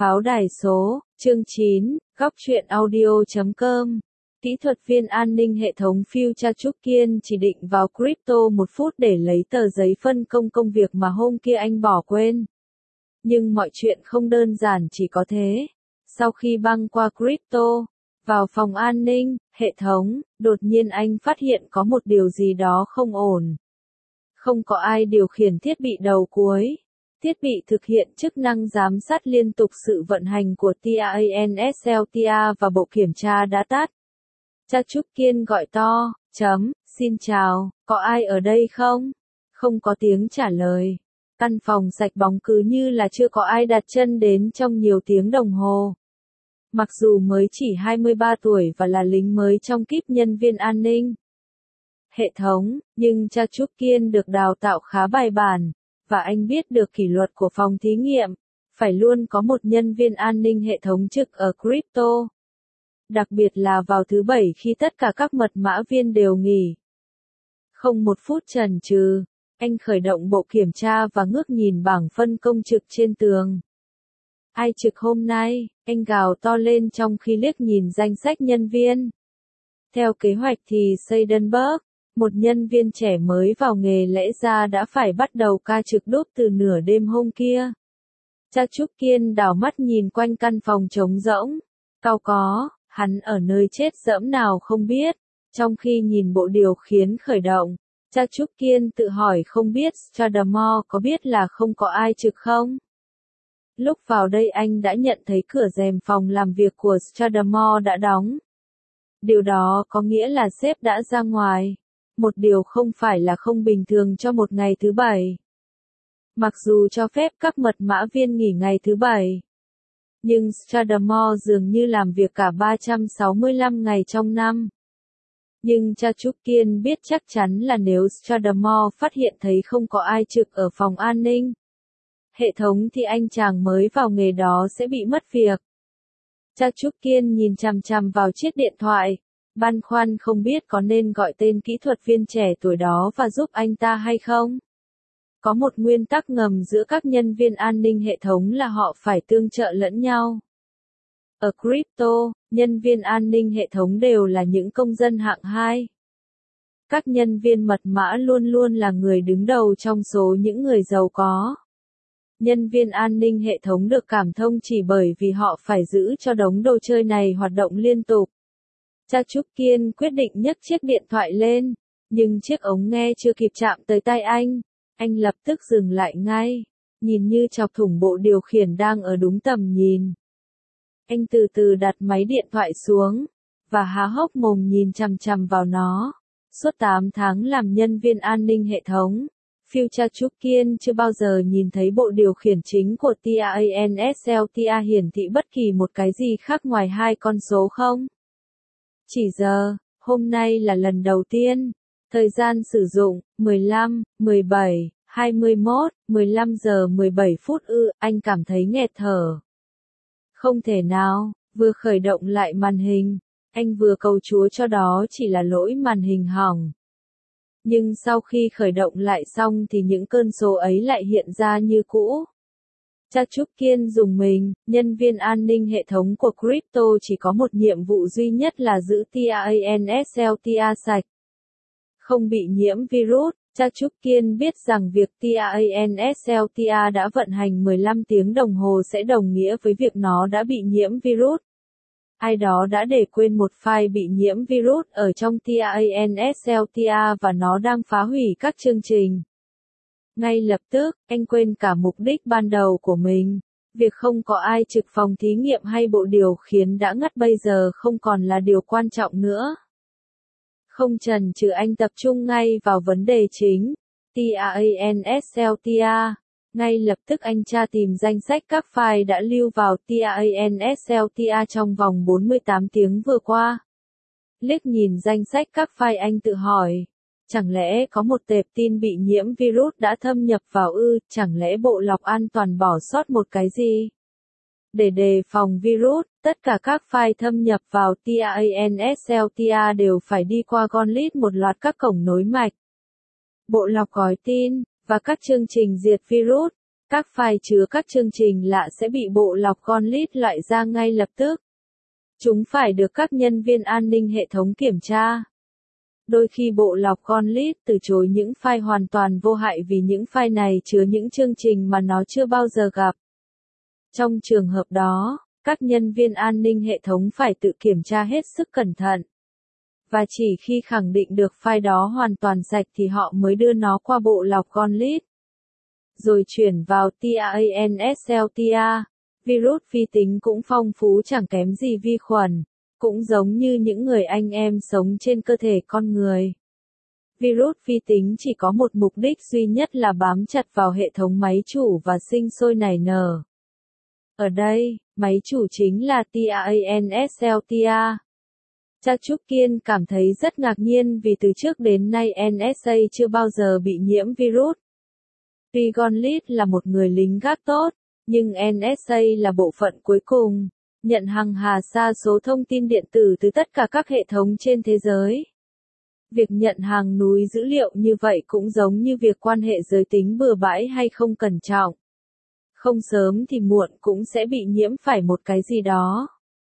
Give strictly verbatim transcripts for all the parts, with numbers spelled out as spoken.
Pháo đài số, chương chín, góc truyện audio chấm com. Kỹ thuật viên an ninh hệ thống Phil Chachukyan chỉ định vào crypto một phút để lấy tờ giấy phân công công việc mà hôm kia anh bỏ quên. Nhưng mọi chuyện không đơn giản chỉ có thế. Sau khi băng qua crypto, vào phòng an ninh, hệ thống, đột nhiên anh phát hiện có một điều gì đó không ổn. Không có ai điều khiển thiết bị đầu cuối. Thiết bị thực hiện chức năng giám sát liên tục sự vận hành của TANSLTA và bộ kiểm tra đã tắt. Chachukyan gọi to, chấm, xin chào, có ai ở đây không? Không có tiếng trả lời. Căn phòng sạch bóng cứ như là chưa có ai đặt chân đến trong nhiều tiếng đồng hồ. Mặc dù mới chỉ hai mươi ba tuổi và là lính mới trong kíp nhân viên an ninh hệ thống, nhưng Chachukyan được đào tạo khá bài bản, và anh biết được kỷ luật của phòng thí nghiệm, phải luôn có một nhân viên an ninh hệ thống trực ở crypto. Đặc biệt là vào thứ bảy khi tất cả các mật mã viên đều nghỉ. Không một phút chần chừ, anh khởi động bộ kiểm tra và ngước nhìn bảng phân công trực trên tường. Ai trực hôm nay? Anh gào to lên trong khi liếc nhìn danh sách nhân viên. Theo kế hoạch thì Seidenberg, một nhân viên trẻ mới vào nghề lẽ ra đã phải bắt đầu ca trực đốt từ nửa đêm hôm kia. Chachukyan đảo mắt nhìn quanh căn phòng trống rỗng. Cao có, hắn ở nơi chết dẫm nào không biết. Trong khi nhìn bộ điều khiển khởi động, Chachukyan tự hỏi không biết Stradamore có biết là không có ai trực không? Lúc vào đây anh đã nhận thấy cửa rèm phòng làm việc của Stradamore đã đóng. Điều đó có nghĩa là sếp đã ra ngoài. Một điều không phải là không bình thường cho một ngày thứ bảy. Mặc dù cho phép các mật mã viên nghỉ ngày thứ bảy. Nhưng Stradamore dường như làm việc cả ba trăm sáu mươi lăm ngày trong năm. Nhưng Chachukyan biết chắc chắn là nếu Stradamore phát hiện thấy không có ai trực ở phòng an ninh hệ thống thì anh chàng mới vào nghề đó sẽ bị mất việc. Chachukyan nhìn chằm chằm vào chiếc điện thoại, băn khoăn không biết có nên gọi tên kỹ thuật viên trẻ tuổi đó và giúp anh ta hay không. Có một nguyên tắc ngầm giữa các nhân viên an ninh hệ thống là họ phải tương trợ lẫn nhau. Ở crypto, nhân viên an ninh hệ thống đều là những công dân hạng hai. Các nhân viên mật mã luôn luôn là người đứng đầu trong số những người giàu có. Nhân viên an ninh hệ thống được cảm thông chỉ bởi vì họ phải giữ cho đống đồ chơi này hoạt động liên tục. Chachukyan quyết định nhấc chiếc điện thoại lên, nhưng chiếc ống nghe chưa kịp chạm tới tai anh, anh lập tức dừng lại ngay, nhìn như chọc thủng bộ điều khiển đang ở đúng tầm nhìn. Anh từ từ đặt máy điện thoại xuống, và há hốc mồm nhìn chằm chằm vào nó. Suốt tám tháng làm nhân viên an ninh hệ thống, Phil Chachukyan chưa bao giờ nhìn thấy bộ điều khiển chính của TANSLTA hiển thị bất kỳ một cái gì khác ngoài hai con số không. Chỉ giờ, hôm nay là lần đầu tiên. Thời gian sử dụng, mười lăm, mười bảy, hai mươi mốt, mười lăm giờ mười bảy phút ư, anh cảm thấy nghẹt thở. Không thể nào, vừa khởi động lại màn hình, anh vừa cầu Chúa cho đó chỉ là lỗi màn hình hỏng. Nhưng sau khi khởi động lại xong thì những cơn số ấy lại hiện ra như cũ. Chachukyan dùng mình, nhân viên an ninh hệ thống của crypto chỉ có một nhiệm vụ duy nhất là giữ TANSLTA sạch. Không bị nhiễm virus, Chachukyan biết rằng việc TANSLTA đã vận hành mười lăm tiếng đồng hồ sẽ đồng nghĩa với việc nó đã bị nhiễm virus. Ai đó đã để quên một file bị nhiễm virus ở trong TANSLTA và nó đang phá hủy các chương trình. Ngay lập tức, anh quên cả mục đích ban đầu của mình. Việc không có ai trực phòng thí nghiệm hay bộ điều khiển đã ngắt bây giờ không còn là điều quan trọng nữa. Không chần chừ anh tập trung ngay vào vấn đề chính, TANSLTA. Ngay lập tức anh tra tìm danh sách các file đã lưu vào TANSLTA trong vòng bốn mươi tám tiếng vừa qua. Liếc nhìn danh sách các file anh tự hỏi, chẳng lẽ có một tệp tin bị nhiễm virus đã thâm nhập vào ư, chẳng lẽ bộ lọc an toàn bỏ sót một cái gì? Để đề phòng virus, tất cả các file thâm nhập vào TANSLTA đều phải đi qua gauntlet một loạt các cổng nối mạch. Bộ lọc gói tin, và các chương trình diệt virus. Các file chứa các chương trình lạ sẽ bị bộ lọc Gauntlet loại ra ngay lập tức. Chúng phải được các nhân viên an ninh hệ thống kiểm tra. Đôi khi bộ lọc Gauntlet từ chối những file hoàn toàn vô hại vì những file này chứa những chương trình mà nó chưa bao giờ gặp. Trong trường hợp đó, các nhân viên an ninh hệ thống phải tự kiểm tra hết sức cẩn thận. Và chỉ khi khẳng định được file đó hoàn toàn sạch thì họ mới đưa nó qua bộ lọc Gauntlet. Rồi chuyển vào TRANSLTR. Virus vi tính cũng phong phú chẳng kém gì vi khuẩn, cũng giống như những người anh em sống trên cơ thể con người. Virus vi tính chỉ có một mục đích duy nhất là bám chặt vào hệ thống máy chủ và sinh sôi nảy nở. Ở đây, máy chủ chính là TRANSLTR. Chachukyan cảm thấy rất ngạc nhiên vì từ trước đến nay en ét a chưa bao giờ bị nhiễm virus. Tuy Gauntlet là một người lính gác tốt, nhưng en ét a là bộ phận cuối cùng, nhận hàng hà sa số thông tin điện tử từ tất cả các hệ thống trên thế giới. Việc nhận hàng núi dữ liệu như vậy cũng giống như việc quan hệ giới tính bừa bãi hay không cẩn trọng. Không sớm thì muộn cũng sẽ bị nhiễm phải một cái gì đó.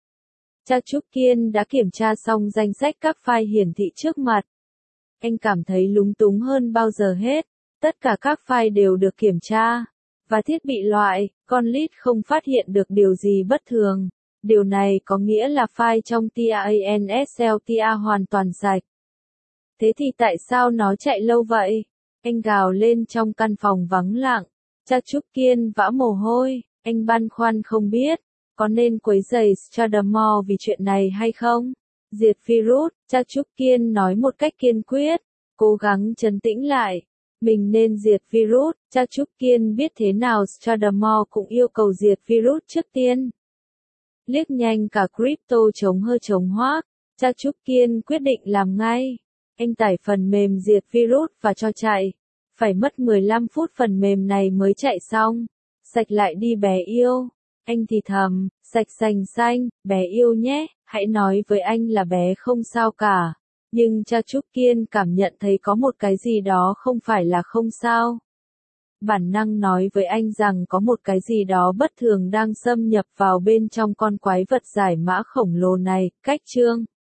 Chachukyan đã kiểm tra xong danh sách các file hiển thị trước mặt. Anh cảm thấy lúng túng hơn bao giờ hết. Tất cả các file đều được kiểm tra. Và thiết bị loại, Gauntlet không phát hiện được điều gì bất thường. Điều này có nghĩa là file trong TRANSLTR hoàn toàn sạch. Thế thì tại sao nó chạy lâu vậy? Anh gào lên trong căn phòng vắng lặng. Chachukyan vã mồ hôi, anh băn khoăn không biết, có nên quấy rầy Stradamore vì chuyện này hay không? Diệt virus, Chachukyan nói một cách kiên quyết, cố gắng trấn tĩnh lại. Mình nên diệt virus, Chachukyan biết thế nào Stradamore cũng yêu cầu diệt virus trước tiên. Liếc nhanh cả crypto chống hơ chống hoác, Chachukyan quyết định làm ngay. Anh tải phần mềm diệt virus và cho chạy. Phải mất mười lăm phút phần mềm này mới chạy xong. Sạch lại đi bé yêu. Anh thì thầm, sạch sành xanh, bé yêu nhé, hãy nói với anh là bé không sao cả. Nhưng Chachukyan cảm nhận thấy có một cái gì đó không phải là không sao. Bản năng nói với anh rằng có một cái gì đó bất thường đang xâm nhập vào bên trong con quái vật giải mã khổng lồ này, cách chương.